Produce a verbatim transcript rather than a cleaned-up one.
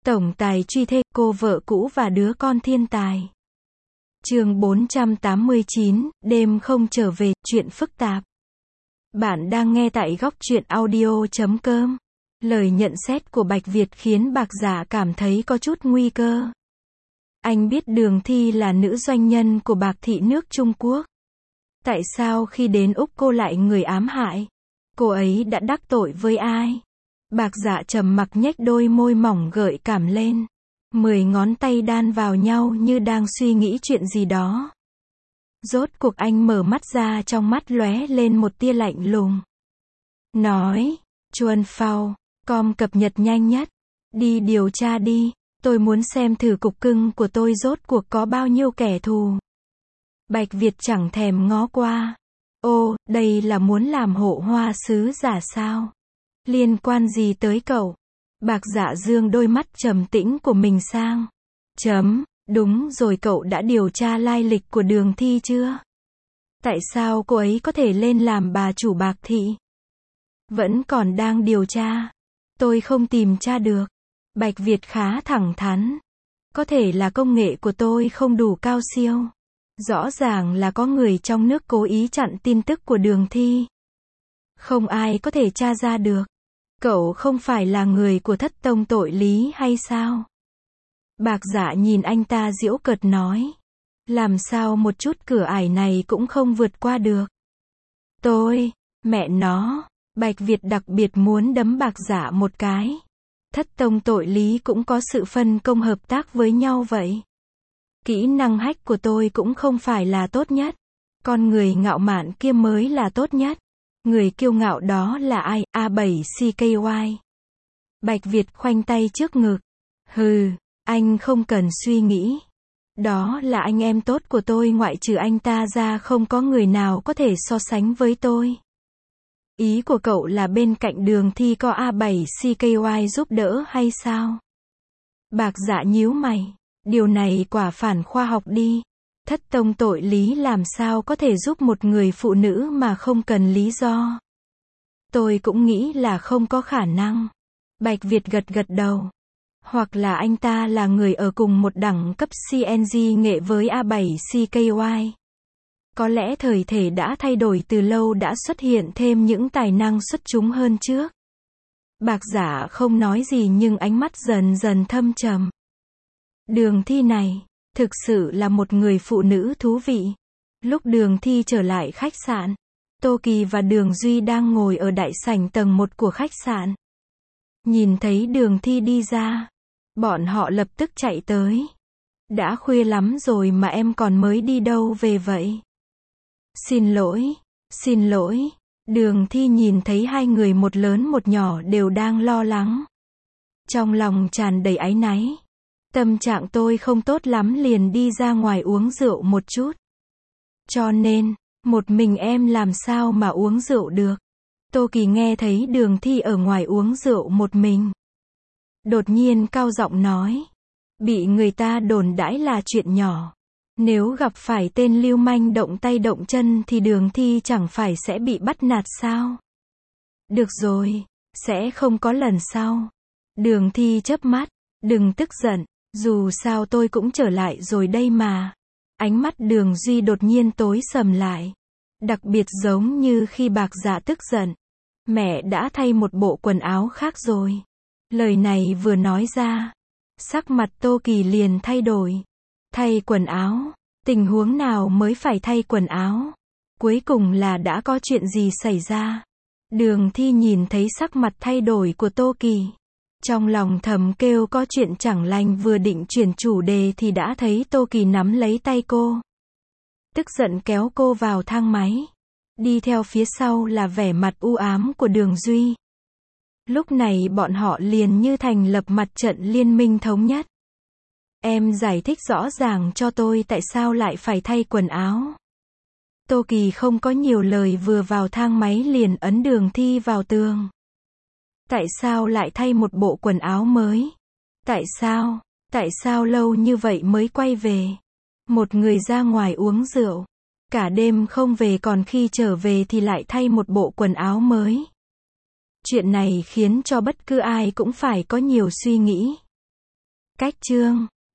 Tổng tài truy thê, cô vợ cũ và đứa con thiên tài. Chương bốn trăm tám mươi chín, đêm không trở về, chuyện phức tạp. Bạn đang nghe tại góc truyện audio chấm com. Lời nhận xét của Bạch Việt khiến Bạc Dạ cảm thấy có chút nguy cơ. Anh biết Đường Thi là nữ doanh nhân của Bạc thị nước Trung Quốc. Tại sao khi đến Úc cô lại người ám hại? Cô ấy đã đắc tội với ai? Bạc Dạ trầm mặc nhếch đôi môi mỏng gợi cảm lên. Mười ngón tay đan vào nhau như đang suy nghĩ chuyện gì đó. Rốt cuộc anh mở mắt ra, trong mắt lóe lên một tia lạnh lùng. Nói, Chuan Phao, com cập nhật nhanh nhất. Đi điều tra đi, tôi muốn xem thử cục cưng của tôi rốt cuộc có bao nhiêu kẻ thù. Bạch Việt chẳng thèm ngó qua. Ô, đây là muốn làm hộ hoa sứ giả sao? Liên quan gì tới cậu? Bạc Dạ dương đôi mắt trầm tĩnh của mình sang. Chấm, đúng rồi, cậu đã điều tra lai lịch của Đường Thi chưa? Tại sao cô ấy có thể lên làm bà chủ Bạc thị? Vẫn còn đang điều tra. Tôi không tìm tra được. Bạch Việt khá thẳng thắn. Có thể là công nghệ của tôi không đủ cao siêu. Rõ ràng là có người trong nước cố ý chặn tin tức của Đường Thi. Không ai có thể tra ra được. Cậu không phải là người của thất tông tội lý hay sao? Bạc Dạ nhìn anh ta giễu cợt nói. Làm sao một chút cửa ải này cũng không vượt qua được? Tôi, mẹ nó, Bạch Việt đặc biệt muốn đấm Bạc Dạ một cái. Thất tông tội lý cũng có sự phân công hợp tác với nhau vậy. Kỹ năng hack của tôi cũng không phải là tốt nhất. Con người ngạo mạn kia mới là tốt nhất. Người kiêu ngạo đó là ai? A bảy C K Y. Bạch Việt khoanh tay trước ngực. Hừ, anh không cần suy nghĩ. Đó là anh em tốt của tôi, ngoại trừ anh ta ra không có người nào có thể so sánh với tôi. Ý của cậu là bên cạnh Đường Thi có A bảy C K Y giúp đỡ hay sao? Bạc Dạ nhíu mày. Điều này quả phản khoa học đi. Thất tông tội lý làm sao có thể giúp một người phụ nữ mà không cần lý do? Tôi cũng nghĩ là không có khả năng. Bạch Việt gật gật đầu. Hoặc là anh ta là người ở cùng một đẳng cấp C N G nghệ với A bảy C K Y. Có lẽ thời thể đã thay đổi từ lâu, đã xuất hiện thêm những tài năng xuất chúng hơn trước. Bạc Dạ không nói gì nhưng ánh mắt dần dần thâm trầm. Đường Thi này, thực sự là một người phụ nữ thú vị. Lúc Đường Thi trở lại khách sạn, Tô Kỳ và Đường Duy đang ngồi ở đại sảnh tầng một của khách sạn. Nhìn thấy Đường Thi đi ra, bọn họ lập tức chạy tới. Đã khuya lắm rồi mà em còn mới đi đâu về vậy? Xin lỗi, xin lỗi. Đường Thi nhìn thấy hai người một lớn một nhỏ đều đang lo lắng. Trong lòng tràn đầy áy náy. Tâm trạng tôi không tốt lắm, liền đi ra ngoài uống rượu một chút. Cho nên, một mình em làm sao mà uống rượu được? Tô Kỳ nghe thấy Đường Thi ở ngoài uống rượu một mình. Đột nhiên cao giọng nói. Bị người ta đồn đãi là chuyện nhỏ. Nếu gặp phải tên lưu manh động tay động chân thì Đường Thi chẳng phải sẽ bị bắt nạt sao? Được rồi, sẽ không có lần sau. Đường Thi chớp mắt. Đừng tức giận. Dù sao tôi cũng trở lại rồi đây mà. Ánh mắt Đường Duy đột nhiên tối sầm lại. Đặc biệt giống như khi Bạc Dạ tức giận. Mẹ đã thay một bộ quần áo khác rồi. Lời này vừa nói ra, sắc mặt Tô Kỳ liền thay đổi. Thay quần áo? Tình huống nào mới phải thay quần áo? Cuối cùng là đã có chuyện gì xảy ra? Đường Thi nhìn thấy sắc mặt thay đổi của Tô Kỳ. Trong lòng thầm kêu có chuyện chẳng lành, vừa định chuyển chủ đề thì đã thấy Tô Kỳ nắm lấy tay cô. Tức giận kéo cô vào thang máy. Đi theo phía sau là vẻ mặt u ám của Đường Duy. Lúc này bọn họ liền như thành lập mặt trận liên minh thống nhất. Em giải thích rõ ràng cho tôi tại sao lại phải thay quần áo. Tô Kỳ không có nhiều lời, vừa vào thang máy liền ấn Đường Thi vào tường. Tại sao lại thay một bộ quần áo mới? Tại sao? Tại sao lâu như vậy mới quay về? Một người ra ngoài uống rượu, cả đêm không về, còn khi trở về thì lại thay một bộ quần áo mới. Chuyện này khiến cho bất cứ ai cũng phải có nhiều suy nghĩ. Cách chương